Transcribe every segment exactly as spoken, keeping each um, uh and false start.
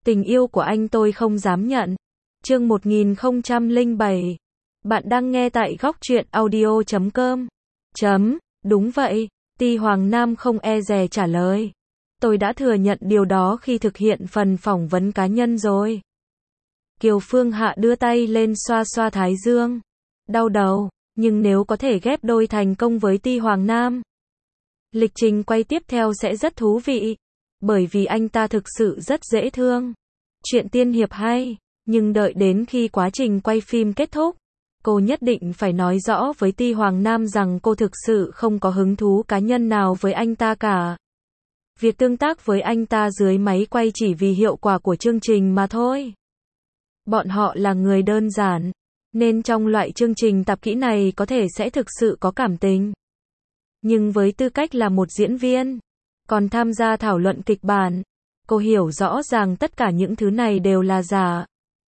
Tình yêu của anh tôi không dám nhận. Chương một nghìn không trăm lẻ bảy. Bạn đang nghe tại góc truyện audio chấm com. Chấm, đúng vậy, Ti Hoàng Nam không e dè trả lời. Tôi đã thừa nhận điều đó khi thực hiện phần phỏng vấn cá nhân rồi. Kiều Phương Hạ đưa tay lên xoa xoa thái dương. Đau đầu, nhưng nếu có thể ghép đôi thành công với Ti Hoàng Nam, lịch trình quay tiếp theo sẽ rất thú vị. Bởi vì anh ta thực sự rất dễ thương. Chuyện tiên hiệp hay, nhưng đợi đến khi quá trình quay phim kết thúc, cô nhất định phải nói rõ với Ti Hoàng Nam rằng cô thực sự không có hứng thú cá nhân nào với anh ta cả. Việc tương tác với anh ta dưới máy quay chỉ vì hiệu quả của chương trình mà thôi. Bọn họ là người đơn giản, nên trong loại chương trình tạp kỹ này có thể sẽ thực sự có cảm tình. Nhưng với tư cách là một diễn viên, còn tham gia thảo luận kịch bản, cô hiểu rõ ràng tất cả những thứ này đều là giả.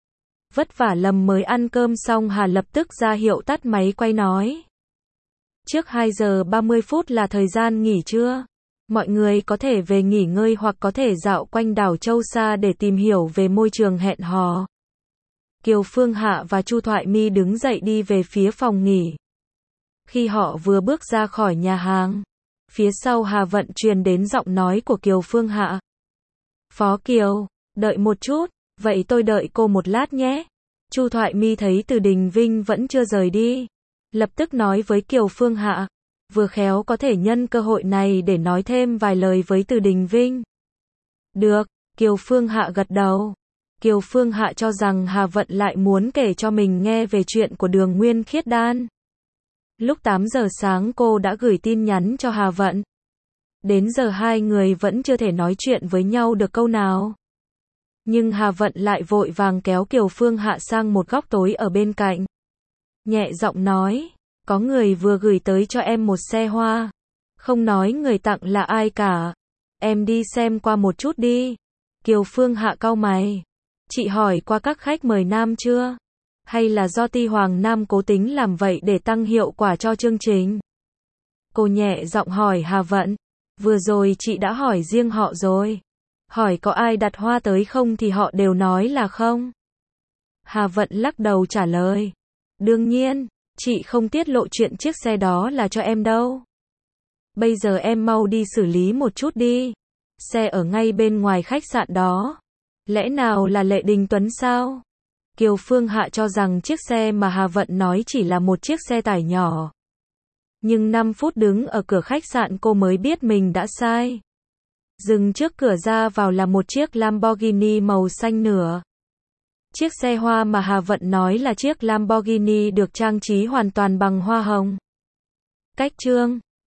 Vất vả lầm mới ăn cơm xong Hà lập tức ra hiệu tắt máy quay nói. Trước hai giờ ba mươi phút là thời gian nghỉ trưa. Mọi người có thể về nghỉ ngơi hoặc có thể dạo quanh đảo Châu Sa để tìm hiểu về môi trường hẹn hò. Kiều Phương Hạ và Chu Thoại My đứng dậy đi về phía phòng nghỉ. Khi họ vừa bước ra khỏi nhà hàng, phía sau Hà Vận truyền đến giọng nói của Kiều Phương Hạ. Phó Kiều, đợi một chút, vậy tôi đợi cô một lát nhé. Chu Thoại My thấy Từ Đình Vinh vẫn chưa rời đi, lập tức nói với Kiều Phương Hạ, vừa khéo có thể nhân cơ hội này để nói thêm vài lời với Từ Đình Vinh. Được, Kiều Phương Hạ gật đầu. Kiều Phương Hạ cho rằng Hà Vận lại muốn kể cho mình nghe về chuyện của Đường Nguyên Khiết Đan. Lúc tám giờ sáng cô đã gửi tin nhắn cho Hà Vận. Đến giờ hai người vẫn chưa thể nói chuyện với nhau được câu nào. Nhưng Hà Vận lại vội vàng kéo Kiều Phương Hạ sang một góc tối ở bên cạnh. Nhẹ giọng nói, có người vừa gửi tới cho em một xe hoa. Không nói người tặng là ai cả. Em đi xem qua một chút đi. Kiều Phương Hạ cau mày. Chị hỏi qua các khách mời nam chưa? Hay là do Ti Hoàng Nam cố tính làm vậy để tăng hiệu quả cho chương trình? Cô nhẹ giọng hỏi Hà Vận. Vừa rồi chị đã hỏi riêng họ rồi. Hỏi có ai đặt hoa tới không thì họ đều nói là không. Hà Vận lắc đầu trả lời. Đương nhiên, chị không tiết lộ chuyện chiếc xe đó là cho em đâu. Bây giờ em mau đi xử lý một chút đi. Xe ở ngay bên ngoài khách sạn đó. Lẽ nào là Lệ Đình Tuấn sao? Kiều Phương Hạ cho rằng chiếc xe mà Hà Vận nói chỉ là một chiếc xe tải nhỏ. Nhưng năm phút đứng ở cửa khách sạn cô mới biết mình đã sai. Dừng trước cửa ra vào là một chiếc Lamborghini màu xanh nửa. Chiếc xe hoa mà Hà Vận nói là chiếc Lamborghini được trang trí hoàn toàn bằng hoa hồng. Cách trương,